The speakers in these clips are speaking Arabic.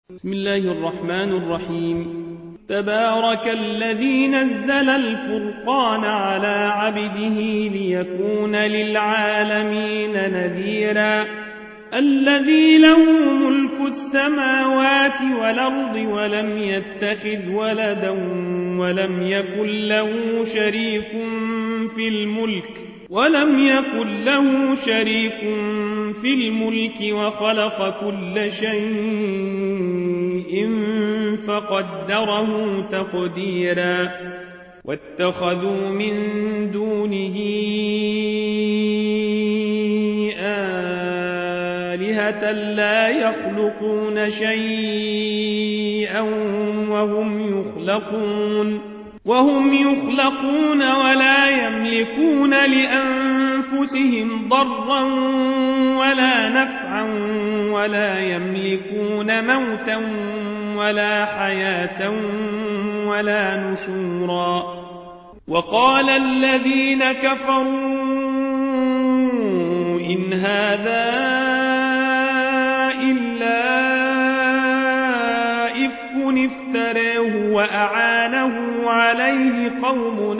بسم الله الرحمن الرحيم. تبارك الذي نزل الفرقان على عبده ليكون للعالمين نذيرا الذي له ملك السماوات والأرض ولم يتخذ ولدا ولم يكن له شريك في الملك وخلق كل شيء فقدره تقديرا واتخذوا من دونه آلهة لا يخلقون شيئا وهم يخلقون ولا يملكون لأنفسهم ضرا ولا نفعا ولا يملكون موتا ولا حياة ولا نشورا. وقال الذين كفروا إن هذا إلا إفك افتراه وأعانه عليه قوم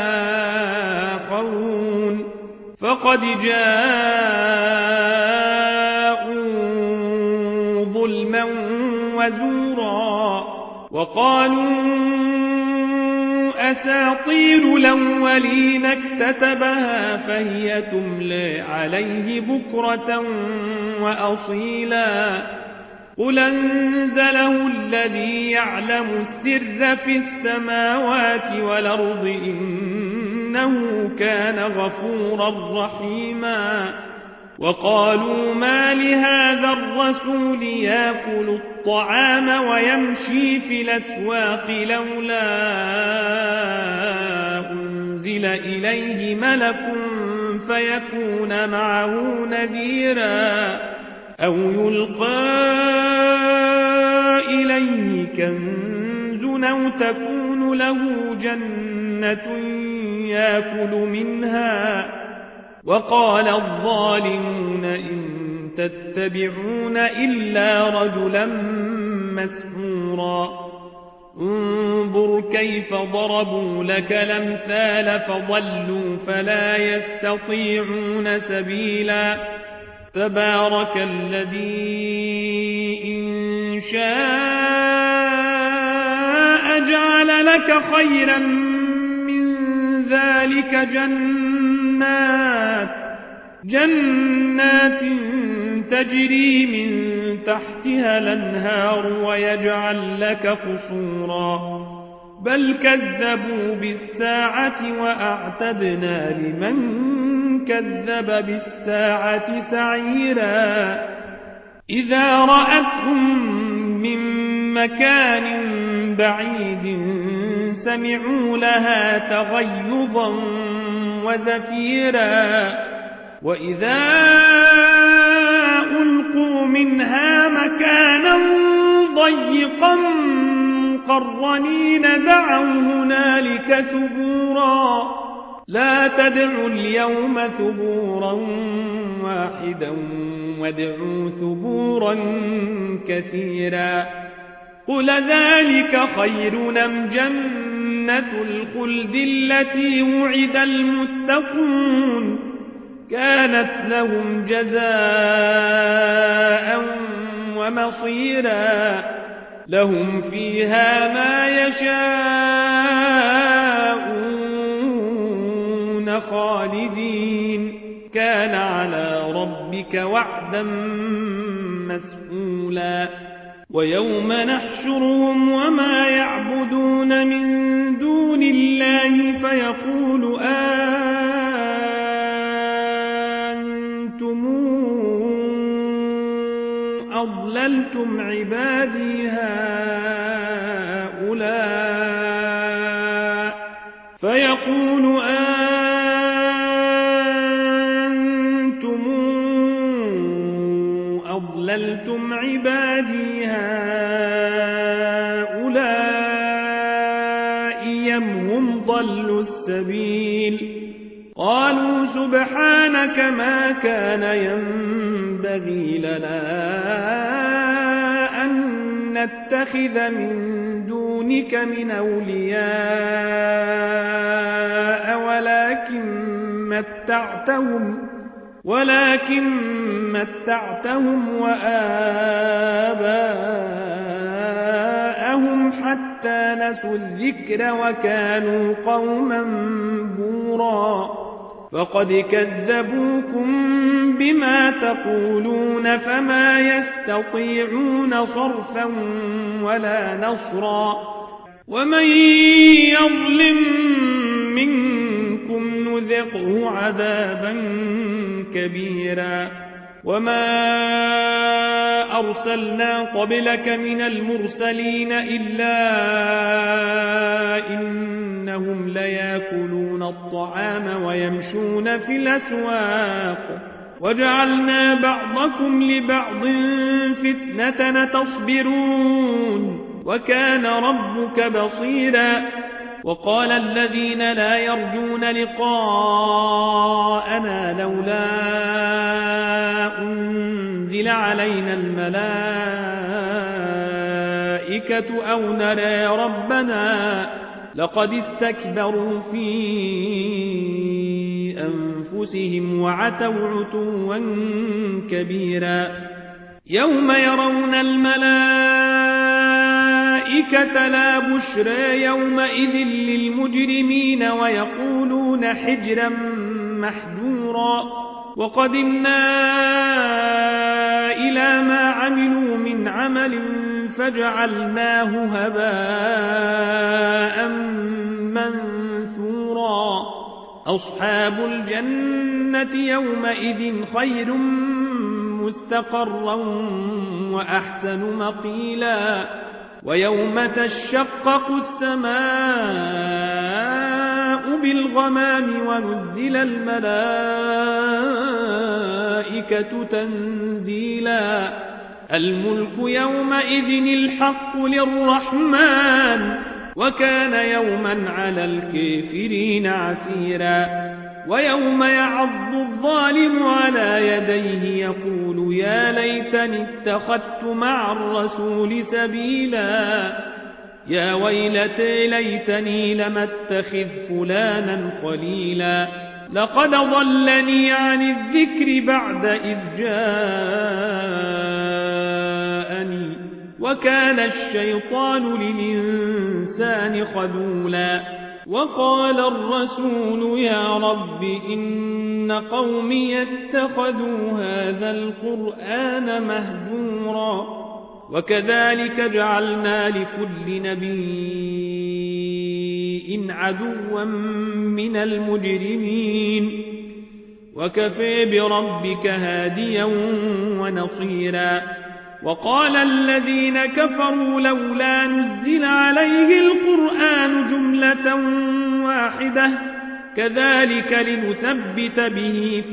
آخرون فقد جاءوا ظلما وزورا وقالوا أساطير الأولين اكتتبها فهي تملى عليه بكرة وأصيلا قل أنزله الذي يعلم السر في السماوات والأرض إنه كان غفورا رحيما. وقالوا ما لهذا الرسول يأكل الطعام ويمشي في الأسواق لولا أنزل إليه ملك فيكون معه نذيرا أو يلقى إليه كنز أو تكون له جنة يأكل منها. وقال الظالمون إن تتبعون إلا رجلا مسحورا انظر كيف ضربوا لك الأمثال فضلوا فلا يستطيعون سبيلا. تبارك الذي إن شاء جعل لك خيرا من ذلك جنات تجري من تحتها الأنهار ويجعل لك قصورا بل كذبوا بالساعة وأعتدنا لمن كذب بالساعة سعيرا. إذا رأتهم من مكان بعيد سمعوا لها تغيظا وزفيرا وإذا ألقوا منها مكانا ضيقا مقرنين دعوا هنالك ثبورا لا تدعوا اليوم ثبورا واحدا وادعوا ثبورا كثيرا. قل ذلك خير أم جنة الخلد التي وعد المتقون كانت لهم جزاء ومصيرا لهم فيها ما يشاءون خالدين كان على ربك وعدا مسئولا. ويوم نحشرهم وما يعبدون من دون الله فيقول أنتم أضللتم عبادي هؤلاء أضللتم عبادي هؤلاء أم هم ضلوا السبيل قالوا سبحانك ما كان ينبغي لنا أن نتخذ من دونك من أولياء ولكن متعتهم وآباءهم حتى نسوا الذكر وكانوا قوما بورا فقد كذبوكم بما تقولون فما يستطيعون صرفا ولا نصرا ومن يظلم منكم نذقه عذابا كبيرا وما أرسلنا قبلك من المرسلين إلا إنهم ليأكلون الطعام ويمشون في الأسواق وجعلنا بعضكم لبعض فتنة تصبرون وكان ربك بصيرا وقال الذين لا يرجون لقاءنا لولا أنزل علينا الملائكة أو نرى ربنا لقد استكبروا في أنفسهم وعتوا عتوا كبيرا يوم يرون الملائكة لا بشرى يومئذ للمجرمين ويقولون حجرا محجورا وقدمنا إلى ما عملوا من عمل فجعلناه هباء منثورا أصحاب الجنة يومئذ خير مستقرا وأحسن مقيلا ويوم تشقق السماء بالغمام ونزل الملائكة تنزيلا الملك يومئذ الحق للرحمن وكان يوما على الكافرين عسيرا ويوم يعض الظالم على يديه يقول يا ليتني اتخذت مع الرسول سبيلا يا ويلتى ليتني لم اتخذ فلانا خليلا لقد ضلني عن الذكر بعد إذ جاءني وكان الشيطان للإنسان خذولا وقال الرسول يا رب إن قومي اتخذوا هذا القرآن مهجورا وكذلك جعلنا لكل نبي عدوا من المجرمين وكفى بربك هاديا ونصيرا وقال الذين كفروا لولا نزل عليه القرآن جملة واحدة كذلك لنثبت به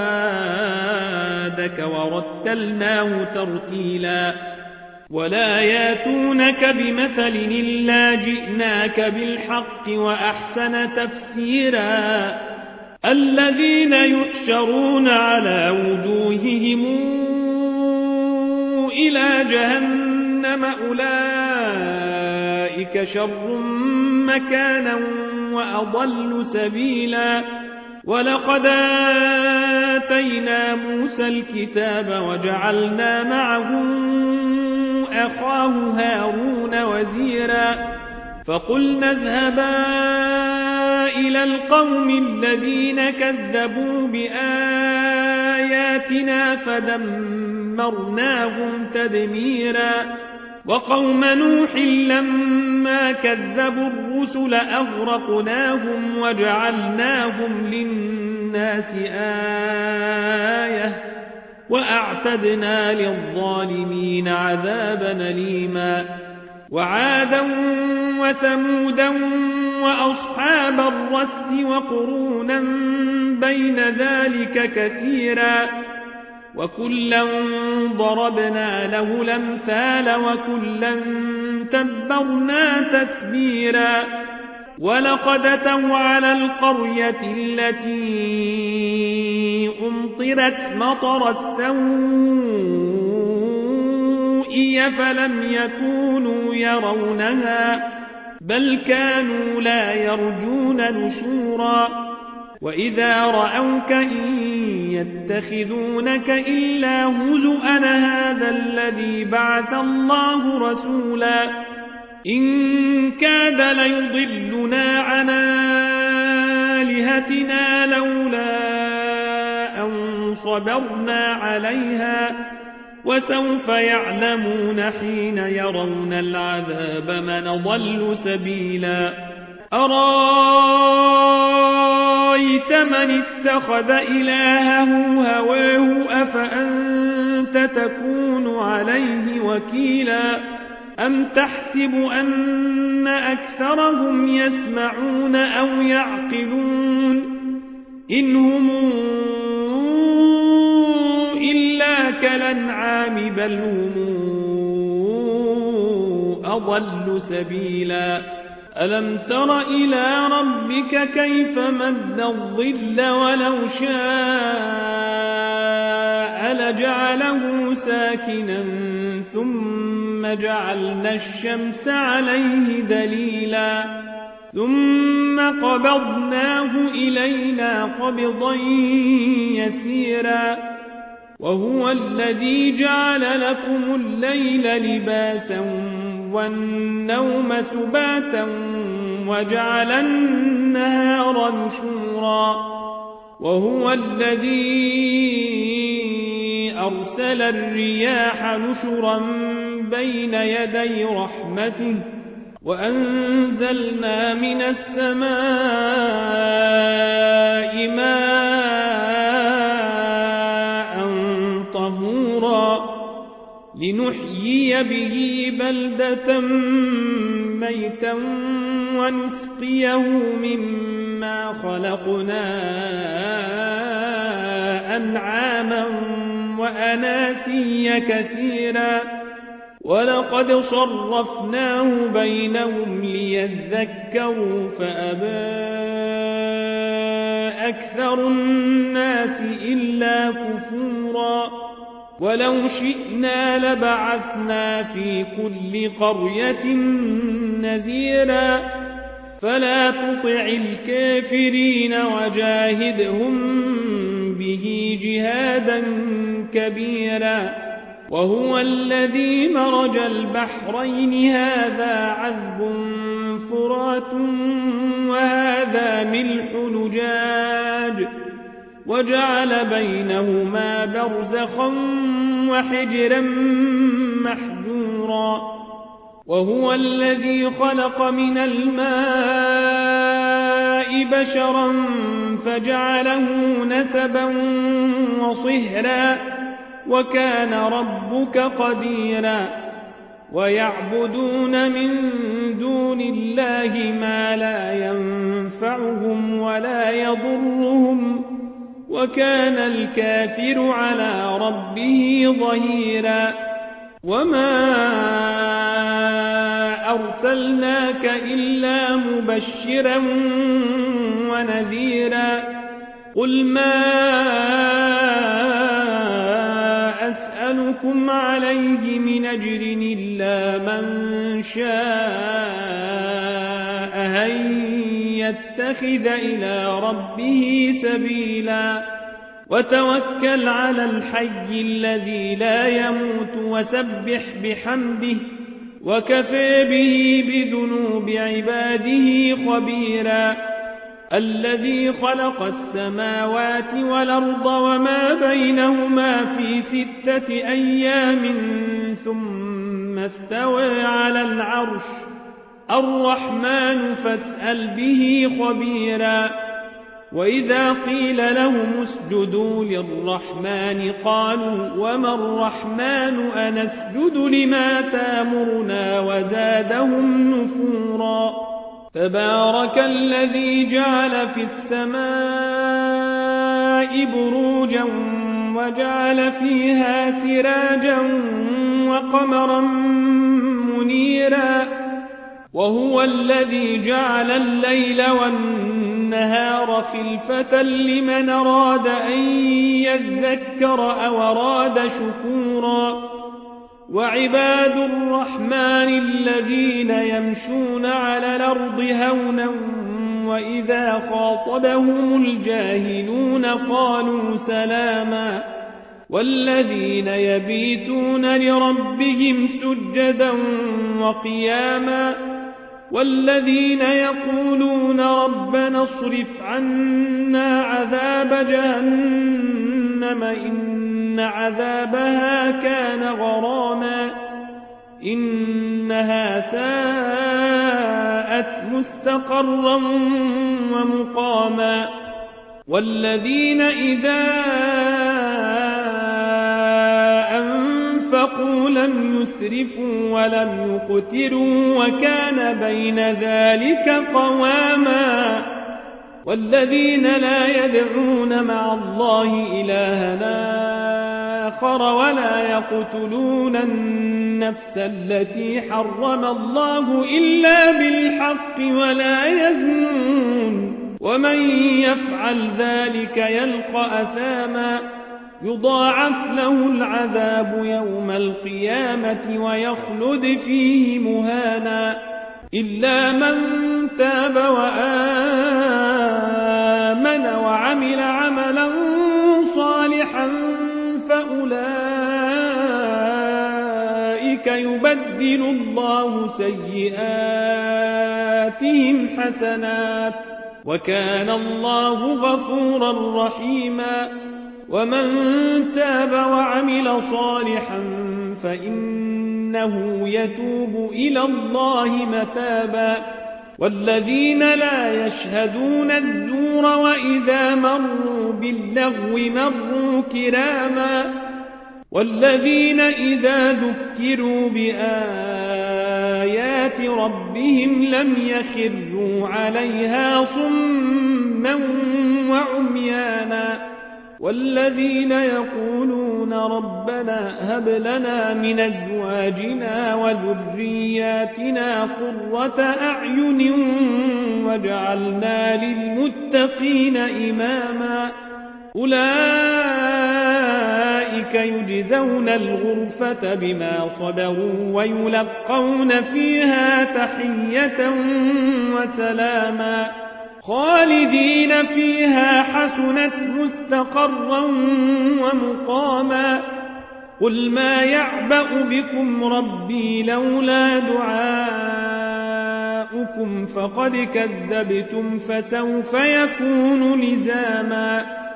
فؤادك ورتلناه ترتيلا ولا ياتونك بمثل إلا جئناك بالحق وأحسن تفسيرا الذين يحشرون على وجوههم إلى جهنم أولئك شر مكانا وأضل سبيلا ولقد آتينا موسى الكتاب وجعلنا معه أخاه هارون وزيرا فقلنا اذهبا إلى القوم الذين كذبوا بآياتنا فدمرناهم تدميرا وقوم نوح لما كذبوا الرسل أغرقناهم وجعلناهم للناس آية وأعتدنا للظالمين عذابا أليما وعادا وثمودا وأصحاب الرس وقرونا بين ذلك كثيرا وكلا ضربنا له الأمثال وكلا تبرنا تتبيرا ولقد أتوا على القرية التي أمطرت مطر السوء رؤي فلم يكونوا يرونها بل كانوا لا يرجون نشورا وإذا رأوك إن يتخذونك إلا هزؤا هذا الذي بعث الله رسولا إن كاد ليضلنا عن آلهتنا لولا أن صبرنا عليها وسوف يعلمون حين يرون العذاب من ضل سبيلا أرأيت من اتخذ إلهه هواه أفأنت تكون عليه وكيلا أم تحسب أن أكثرهم يسمعون أو يعقلون إن هم إلا كالأنعام بل هم أضل سبيلا ألم تر إلى ربك كيف مد الظل ولو شاء لجعله ساكنا ثم جعلنا الشمس عليه دليلا ثم قبضناه إلينا قبضا يسيرا وهو الذي جعل لكم الليل لباسا والنوم سباتا وجعل النهار نشورا وهو الذي أرسل الرياح نشرا بين يدي رحمته وأنزلنا من السماء ماء طهورا لنحيي به بلدة ميتا ونسقيه مما خلقنا أنعاما وأناسيا كثيرا ولقد صرفناه بينهم ليذكروا فأبى أكثر الناس إلا كفورا ولو شئنا لبعثنا في كل قرية نذيرا فلا تطع الكافرين وجاهدهم به جهادا كبيرا وهو الذي مرج البحرين هذا عذب فرات وهذا ملح نجاج وجعل بينهما برزخا وحجرا محجورا وهو الذي خلق من الماء بشرا فجعله نسبا وصهرا وكان ربك قديرا ويعبدون من دون الله ما لا ينفعهم ولا يضرهم وكان الكافر على ربه ظهيرا وما أرسلناك إلا مبشرا ونذيرا قل ما أسألكم عليه من أجر إلا من شاء أن يتخذ إلى ربه سبيلا وتوكل على الحي الذي لا يموت وسبح بحمده وكفى به بذنوب عباده خبيرا الذي خلق السماوات والأرض وما بينهما في 6 أيام ثم استوى على العرش الرحمن فاسأل به خبيرا وإذا قيل لهم اسجدوا للرحمن قالوا وما الرحمن أنسجد لما تامرنا وزادهم نفورا تبارك الذي جعل في السماء بروجا وجعل فيها سراجا وقمرا منيرا وهو الذي جعل الليل والنهار خلفة لمن أراد أن يذكر أو أراد شكورا وعباد الرحمن الذين يمشون على الأرض هونا وإذا خاطبهم الجاهلون قالوا سلاما والذين يبيتون لربهم سجدا وقياما والذين يقولون ربنا اصرف عنا عذاب جهنم إن عذابها كان غراما إنها ساءت مستقرا ومقاما والذين إذا أنفقوا لم يسرفوا ولم يقتروا وكان بين ذلك قواما والذين لا يدعون مع الله إلها آخر ولا يقتلون النفس التي حرم الله إلا بالحق ولا يزنون ومن يفعل ذلك يلقى أثاما يضاعف له العذاب يوم القيامة ويخلد فيه مهانا إلا من تاب وآمن وعمل عملا صالحا فأولئك يبدل الله سيئاتهم حسنات وكان الله غفورا رحيما ومن تاب وعمل صالحا فإنه يتوب إلى الله متابا والذين لا يشهدون الزور وإذا مروا باللغو مروا كراما والذين إذا ذكروا بآيات ربهم لم يخروا عليها صما وعميانا والذين يقولون ربنا هب لنا من أزواجنا وذرياتنا قرة أعين واجعلنا للمتقين إماما أولئك يجزون الغرفة بما صبروا ويلقون فيها تحية وسلاما خالدين فيها حسنت مستقرا ومقاما قل ما يعبأ بكم ربي لولا دعاؤكم فقد كذبتم فسوف يكون لزاما